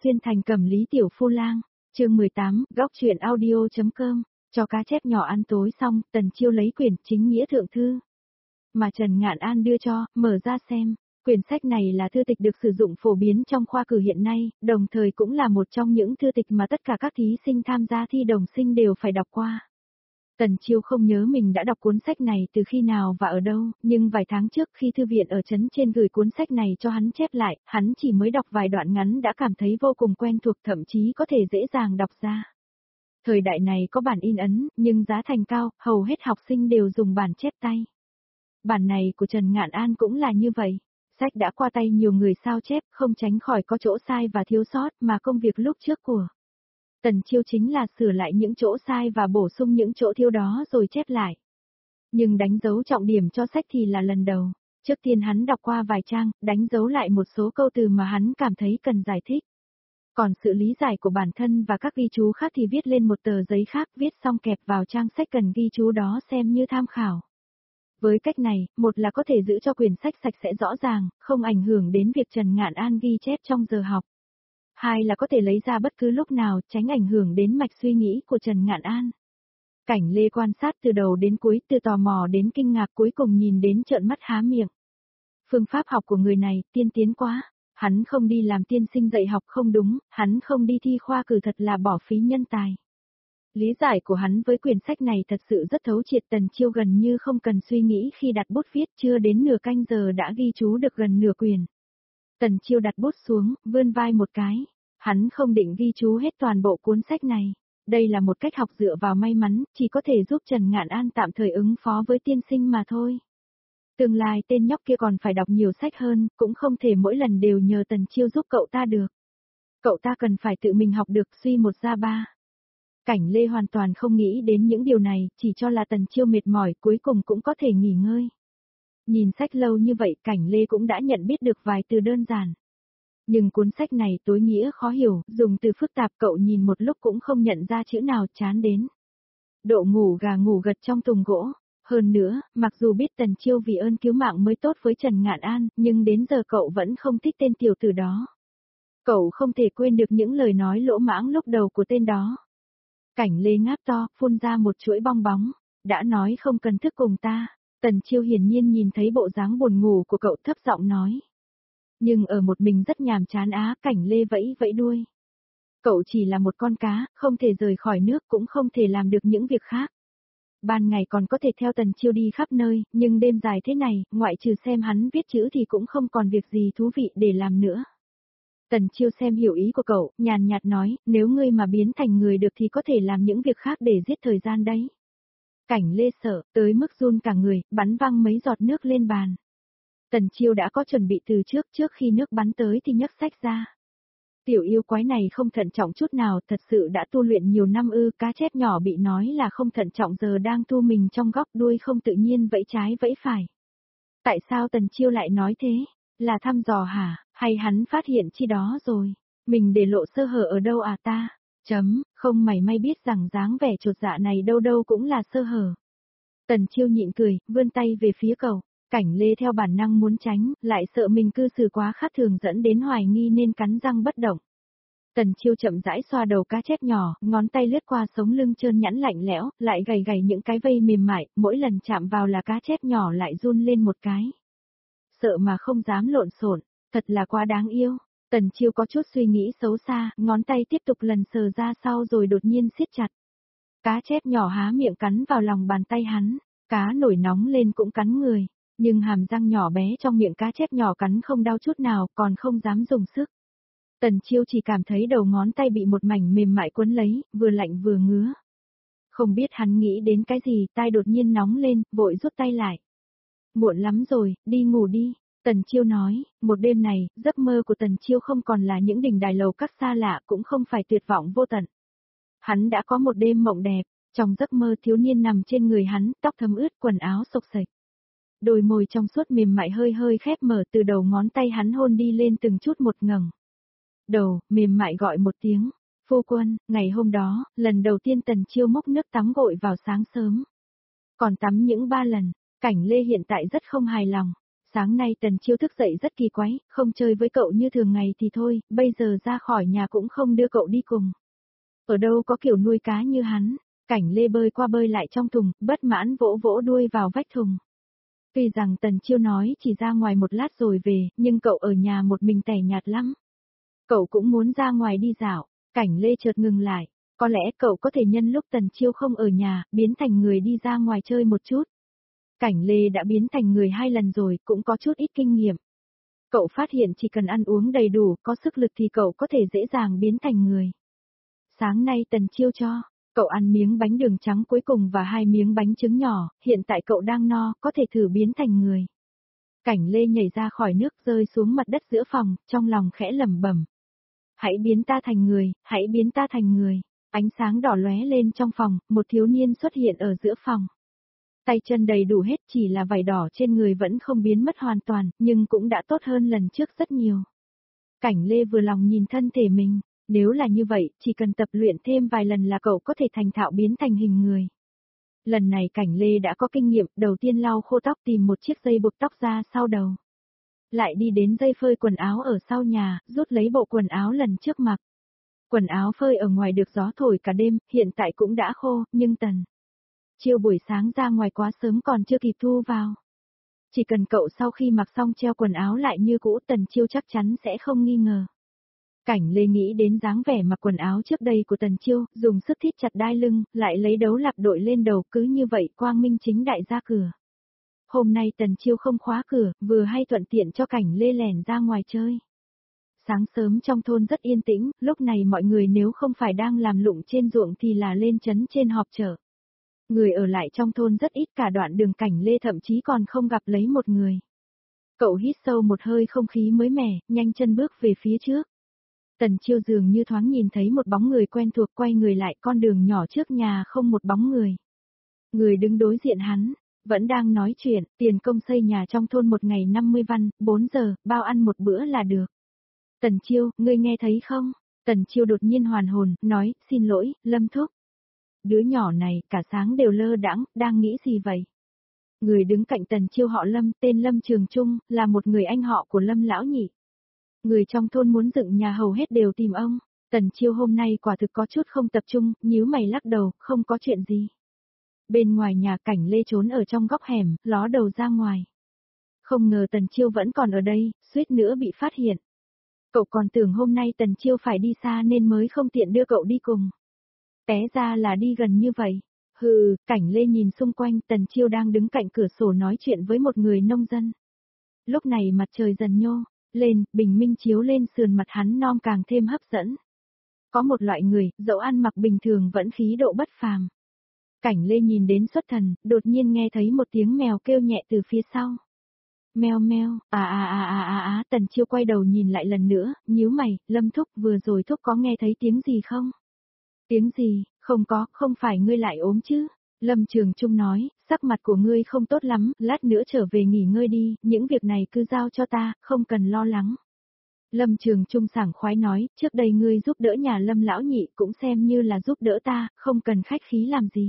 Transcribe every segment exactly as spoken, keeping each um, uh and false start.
xuyên thành Cẩm Lý tiểu phu lang, chương mười tám, góc truyện audio chấm com, cho cá chép nhỏ ăn tối xong, Tần Chiêu lấy quyển chính nghĩa thượng thư mà Trần Ngạn An đưa cho, mở ra xem. Quyển sách này là thư tịch được sử dụng phổ biến trong khoa cử hiện nay, đồng thời cũng là một trong những thư tịch mà tất cả các thí sinh tham gia thi đồng sinh đều phải đọc qua. Tần Chiêu không nhớ mình đã đọc cuốn sách này từ khi nào và ở đâu, nhưng vài tháng trước khi thư viện ở trấn trên gửi cuốn sách này cho hắn chép lại, hắn chỉ mới đọc vài đoạn ngắn đã cảm thấy vô cùng quen thuộc, thậm chí có thể dễ dàng đọc ra. Thời đại này có bản in ấn, nhưng giá thành cao, hầu hết học sinh đều dùng bản chép tay. Bản này của Trần Ngạn An cũng là như vậy. Sách đã qua tay nhiều người sao chép, không tránh khỏi có chỗ sai và thiếu sót, mà công việc lúc trước của Tần Chiêu chính là sửa lại những chỗ sai và bổ sung những chỗ thiếu đó rồi chép lại. Nhưng đánh dấu trọng điểm cho sách thì là lần đầu. Trước tiên hắn đọc qua vài trang, đánh dấu lại một số câu từ mà hắn cảm thấy cần giải thích. Còn sự lý giải của bản thân và các ghi chú khác thì viết lên một tờ giấy khác, viết xong kẹp vào trang sách cần ghi chú đó xem như tham khảo. Với cách này, một là có thể giữ cho quyển sách sạch sẽ rõ ràng, không ảnh hưởng đến việc Trần Ngạn An ghi chép trong giờ học. Hai là có thể lấy ra bất cứ lúc nào, tránh ảnh hưởng đến mạch suy nghĩ của Trần Ngạn An. Cảnh Lê quan sát từ đầu đến cuối, từ tò mò đến kinh ngạc, cuối cùng nhìn đến trợn mắt há miệng. Phương pháp học của người này, tiên tiến quá. Hắn không đi làm tiên sinh dạy học không đúng, hắn không đi thi khoa cử thật là bỏ phí nhân tài. Lý giải của hắn với quyển sách này thật sự rất thấu triệt. Tần Chiêu gần như không cần suy nghĩ khi đặt bút viết, chưa đến nửa canh giờ đã ghi chú được gần nửa quyển. Tần Chiêu đặt bút xuống, vươn vai một cái. Hắn không định ghi chú hết toàn bộ cuốn sách này. Đây là một cách học dựa vào may mắn, chỉ có thể giúp Trần Ngạn An tạm thời ứng phó với tiên sinh mà thôi. Tương lai tên nhóc kia còn phải đọc nhiều sách hơn, cũng không thể mỗi lần đều nhờ Tần Chiêu giúp cậu ta được. Cậu ta cần phải tự mình học được, suy một ra ba. Cảnh Lê hoàn toàn không nghĩ đến những điều này, chỉ cho là Tần Chiêu mệt mỏi, cuối cùng cũng có thể nghỉ ngơi. Nhìn sách lâu như vậy, Cảnh Lê cũng đã nhận biết được vài từ đơn giản. Nhưng cuốn sách này tối nghĩa khó hiểu, dùng từ phức tạp, cậu nhìn một lúc cũng không nhận ra chữ nào, chán đến. Độ ngủ gà ngủ gật trong thùng gỗ. Hơn nữa, mặc dù biết Tần Chiêu vì ơn cứu mạng mới tốt với Trần Ngạn An, nhưng đến giờ cậu vẫn không thích tên tiểu tử đó. Cậu không thể quên được những lời nói lỗ mãng lúc đầu của tên đó. Cảnh Lê ngáp to, phun ra một chuỗi bong bóng. Đã nói không cần thức cùng ta. Tần Chiêu hiển nhiên nhìn thấy bộ dáng buồn ngủ của cậu, thấp giọng nói. Nhưng ở một mình rất nhàm chán á. Cảnh Lê vẫy vẫy đuôi. Cậu chỉ là một con cá, không thể rời khỏi nước, cũng không thể làm được những việc khác. Ban ngày còn có thể theo Tần Chiêu đi khắp nơi, nhưng đêm dài thế này, ngoại trừ xem hắn viết chữ thì cũng không còn việc gì thú vị để làm nữa. Tần Chiêu xem hiểu ý của cậu, nhàn nhạt nói, nếu ngươi mà biến thành người được thì có thể làm những việc khác để giết thời gian đấy. Cảnh Lê sợ, tới mức run cả người, bắn văng mấy giọt nước lên bàn. Tần Chiêu đã có chuẩn bị từ trước, trước khi nước bắn tới thì nhấc sách ra. Tiểu yêu quái này không thận trọng chút nào, thật sự đã tu luyện nhiều năm ư. Cá chép nhỏ bị nói là không thận trọng giờ đang thu mình trong góc, đuôi không tự nhiên vẫy trái vẫy phải. Tại sao Tần Chiêu lại nói thế? Là thăm dò hả? Hay hắn phát hiện chi đó rồi? Mình để lộ sơ hở ở đâu à ta? Chấm, không mảy may biết rằng dáng vẻ chột dạ này đâu đâu cũng là sơ hở. Tần Chiêu nhịn cười, vươn tay về phía cậu. Cảnh Lê theo bản năng muốn tránh, lại sợ mình cư xử quá khác thường dẫn đến hoài nghi nên cắn răng bất động. Tần Chiêu chậm rãi xoa đầu cá chép nhỏ, ngón tay lướt qua sống lưng trơn nhẵn lạnh lẽo, lại gầy gầy những cái vây mềm mại, mỗi lần chạm vào là cá chép nhỏ lại run lên một cái. Sợ mà không dám lộn xộn, thật là quá đáng yêu. Tần Chiêu có chút suy nghĩ xấu xa, ngón tay tiếp tục lần sờ ra sau rồi đột nhiên siết chặt. Cá chép nhỏ há miệng cắn vào lòng bàn tay hắn, cá nổi nóng lên cũng cắn người. Nhưng hàm răng nhỏ bé trong miệng cá chép nhỏ cắn không đau chút nào, còn không dám dùng sức. Tần Chiêu chỉ cảm thấy đầu ngón tay bị một mảnh mềm mại quấn lấy, vừa lạnh vừa ngứa. Không biết hắn nghĩ đến cái gì, tai đột nhiên nóng lên, vội rút tay lại. Muộn lắm rồi, đi ngủ đi. Tần Chiêu nói, một đêm này, giấc mơ của Tần Chiêu không còn là những đỉnh đài lầu các xa lạ, cũng không phải tuyệt vọng vô tận. Hắn đã có một đêm mộng đẹp, trong giấc mơ thiếu niên nằm trên người hắn, tóc thấm ướt, quần áo xộc xệch. Đôi môi trong suốt mềm mại hơi hơi khép mở, từ đầu ngón tay hắn hôn đi lên từng chút một ngẩng đầu, mềm mại gọi một tiếng, phu quân. Ngày hôm đó, lần đầu tiên Tần Chiêu múc nước tắm gội vào sáng sớm. Còn tắm những ba lần, Cảnh Lê hiện tại rất không hài lòng. Sáng nay Tần Chiêu thức dậy rất kỳ quái, không chơi với cậu như thường ngày thì thôi, bây giờ ra khỏi nhà cũng không đưa cậu đi cùng. Ở đâu có kiểu nuôi cá như hắn, Cảnh Lê bơi qua bơi lại trong thùng, bất mãn vỗ vỗ đuôi vào vách thùng. Tuy rằng Tần Chiêu nói chỉ ra ngoài một lát rồi về, nhưng cậu ở nhà một mình tẻ nhạt lắm. Cậu cũng muốn ra ngoài đi dạo, Cảnh Lê chợt ngừng lại, có lẽ cậu có thể nhân lúc Tần Chiêu không ở nhà, biến thành người đi ra ngoài chơi một chút. Cảnh Lê đã biến thành người hai lần rồi, cũng có chút ít kinh nghiệm. Cậu phát hiện chỉ cần ăn uống đầy đủ, có sức lực thì cậu có thể dễ dàng biến thành người. Sáng nay Tần Chiêu cho cậu ăn miếng bánh đường trắng cuối cùng và hai miếng bánh trứng nhỏ, hiện tại cậu đang no, có thể thử biến thành người. Cảnh Lê nhảy ra khỏi nước rơi xuống mặt đất giữa phòng, trong lòng khẽ lẩm bẩm. Hãy biến ta thành người, hãy biến ta thành người. Ánh sáng đỏ lóe lên trong phòng, một thiếu niên xuất hiện ở giữa phòng. Tay chân đầy đủ hết, chỉ là vảy đỏ trên người vẫn không biến mất hoàn toàn, nhưng cũng đã tốt hơn lần trước rất nhiều. Cảnh Lê vừa lòng nhìn thân thể mình, nếu là như vậy, chỉ cần tập luyện thêm vài lần là cậu có thể thành thạo biến thành hình người. Lần này Cảnh Lê đã có kinh nghiệm, đầu tiên lau khô tóc tìm một chiếc dây buộc tóc ra sau đầu. Lại đi đến dây phơi quần áo ở sau nhà, rút lấy bộ quần áo lần trước mặc. Quần áo phơi ở ngoài được gió thổi cả đêm, hiện tại cũng đã khô, nhưng Tần Chiêu buổi sáng ra ngoài quá sớm còn chưa kịp thu vào. Chỉ cần cậu sau khi mặc xong treo quần áo lại như cũ, Tần Chiêu chắc chắn sẽ không nghi ngờ. Cảnh Lê nghĩ đến dáng vẻ mặc quần áo trước đây của Tần Chiêu, dùng sức thít chặt đai lưng, lại lấy đấu lạp đội lên đầu, cứ như vậy quang minh chính đại ra cửa. Hôm nay Tần Chiêu không khóa cửa, vừa hay thuận tiện cho Cảnh Lê lẻn ra ngoài chơi. Sáng sớm trong thôn rất yên tĩnh, lúc này mọi người nếu không phải đang làm lụng trên ruộng thì là lên trấn trên họp chợ. Người ở lại trong thôn rất ít, cả đoạn đường Cảnh Lê thậm chí còn không gặp lấy một người. Cậu hít sâu một hơi không khí mới mẻ, nhanh chân bước về phía trước. Tần Chiêu dường như thoáng nhìn thấy một bóng người quen thuộc, quay người lại, con đường nhỏ trước nhà không một bóng người. Người đứng đối diện hắn, vẫn đang nói chuyện, tiền công xây nhà trong thôn một ngày năm mươi văn, bốn giờ, bao ăn một bữa là được. Tần Chiêu, ngươi nghe thấy không? Tần Chiêu đột nhiên hoàn hồn, nói, xin lỗi, Lâm thúc. Đứa nhỏ này, cả sáng đều lơ đãng, đang nghĩ gì vậy? Người đứng cạnh Tần Chiêu họ Lâm, tên Lâm Trường Trung, là một người anh họ của Lâm lão nhị. Người trong thôn muốn dựng nhà hầu hết đều tìm ông. Tần Chiêu hôm nay quả thực có chút không tập trung, nhíu mày lắc đầu, không có chuyện gì. Bên ngoài nhà Cảnh Lê trốn ở trong góc hẻm, ló đầu ra ngoài. Không ngờ Tần Chiêu vẫn còn ở đây, suýt nữa bị phát hiện. Cậu còn tưởng hôm nay Tần Chiêu phải đi xa nên mới không tiện đưa cậu đi cùng. Té ra là đi gần như vậy. Hừ, Cảnh Lê nhìn xung quanh, Tần Chiêu đang đứng cạnh cửa sổ nói chuyện với một người nông dân. Lúc này mặt trời dần nhô lên, bình minh chiếu lên sườn mặt hắn non càng thêm hấp dẫn. Có một loại người, dẫu ăn mặc bình thường vẫn khí độ bất phàm. Cảnh Lê nhìn đến xuất thần, đột nhiên nghe thấy một tiếng mèo kêu nhẹ từ phía sau. Meo meo, à à à à à à, Tần Chiêu quay đầu nhìn lại lần nữa, nhíu mày, Lâm thúc, vừa rồi thúc có nghe thấy tiếng gì không? Tiếng gì, không có, không phải ngươi lại ốm chứ? Lâm Trường Trung nói, sắc mặt của ngươi không tốt lắm, lát nữa trở về nghỉ ngơi đi, những việc này cứ giao cho ta, không cần lo lắng. Lâm Trường Trung sảng khoái nói, trước đây ngươi giúp đỡ nhà Lâm lão nhị cũng xem như là giúp đỡ ta, không cần khách khí làm gì.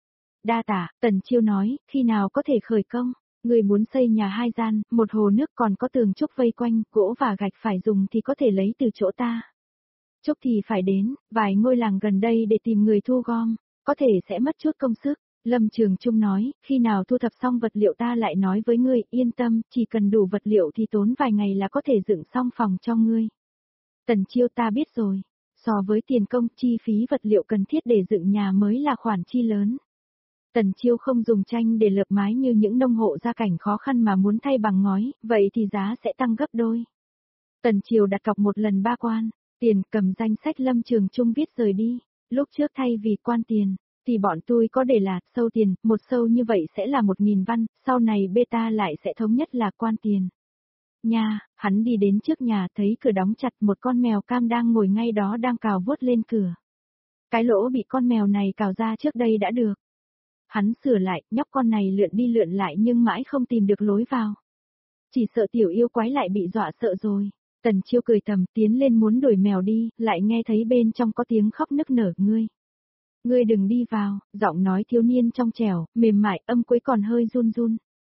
Đa tả, Tần Chiêu nói, khi nào có thể khởi công? Ngươi muốn xây nhà hai gian, một hồ nước còn có tường trúc vây quanh, gỗ và gạch phải dùng thì có thể lấy từ chỗ ta. Trúc thì phải đến, vài ngôi làng gần đây để tìm người thu gom, có thể sẽ mất chút công sức. Lâm Trường Trung nói, khi nào thu thập xong vật liệu ta lại nói với ngươi, yên tâm, chỉ cần đủ vật liệu thì tốn vài ngày là có thể dựng xong phòng cho ngươi. Tần Chiêu, ta biết rồi, so với tiền công, chi phí vật liệu cần thiết để dựng nhà mới là khoản chi lớn. Tần Chiêu không dùng tranh để lợp mái như những nông hộ gia cảnh khó khăn mà muốn thay bằng ngói, vậy thì giá sẽ tăng gấp đôi. Tần Chiêu đặt cọc một lần ba quan, tiền, cầm danh sách Lâm Trường Trung viết rời đi, lúc trước thay vì quan tiền, thì bọn tôi có để là sâu tiền, một sâu như vậy sẽ là một nghìn văn, sau này beta lại sẽ thống nhất là quan tiền. Nha, hắn đi đến trước nhà thấy cửa đóng chặt, một con mèo cam đang ngồi ngay đó đang cào vuốt lên cửa. Cái lỗ bị con mèo này cào ra trước đây đã được. Hắn sửa lại, nhóc con này lượn đi lượn lại nhưng mãi không tìm được lối vào. Chỉ sợ tiểu yêu quái lại bị dọa sợ rồi. Tần Chiêu cười thầm tiến lên muốn đuổi mèo đi, lại nghe thấy bên trong có tiếng khóc nức nở, ngươi. Ngươi đừng đi vào, giọng nói thiếu niên trong trẻo, mềm mại, âm cuối còn hơi run run.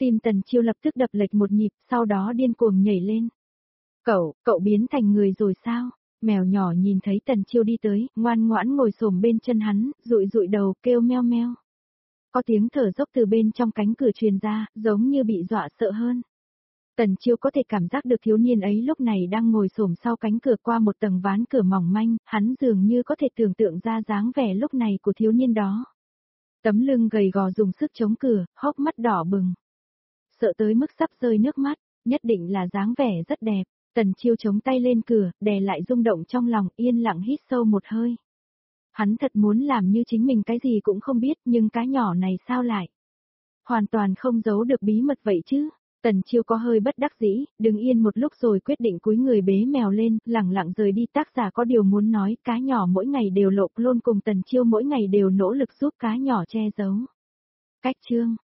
Tim Tần Chiêu lập tức đập lệch một nhịp, sau đó điên cuồng nhảy lên. Cậu, cậu biến thành người rồi sao? Mèo nhỏ nhìn thấy Tần Chiêu đi tới, ngoan ngoãn ngồi xổm bên chân hắn, dụi dụi đầu kêu meo meo. Có tiếng thở dốc từ bên trong cánh cửa truyền ra, giống như bị dọa sợ hơn. Tần Chiêu có thể cảm giác được thiếu niên ấy lúc này đang ngồi xổm sau cánh cửa qua một tầng ván cửa mỏng manh, hắn dường như có thể tưởng tượng ra dáng vẻ lúc này của thiếu niên đó. Tấm lưng gầy gò dùng sức chống cửa, hốc mắt đỏ bừng. Sợ tới mức sắp rơi nước mắt, nhất định là dáng vẻ rất đẹp. Tần Chiêu chống tay lên cửa, đè lại rung động trong lòng, yên lặng hít sâu một hơi. Hắn thật muốn làm như chính mình cái gì cũng không biết, nhưng cái nhỏ này sao lại? Hoàn toàn không giấu được bí mật vậy chứ. Tần Chiêu có hơi bất đắc dĩ, đứng yên một lúc rồi quyết định cúi người bế mèo lên, lẳng lặng rời đi. Tác giả có điều muốn nói, cá nhỏ mỗi ngày đều lộ clone cùng Tần Chiêu mỗi ngày đều nỗ lực giúp cá nhỏ che giấu. Cách chương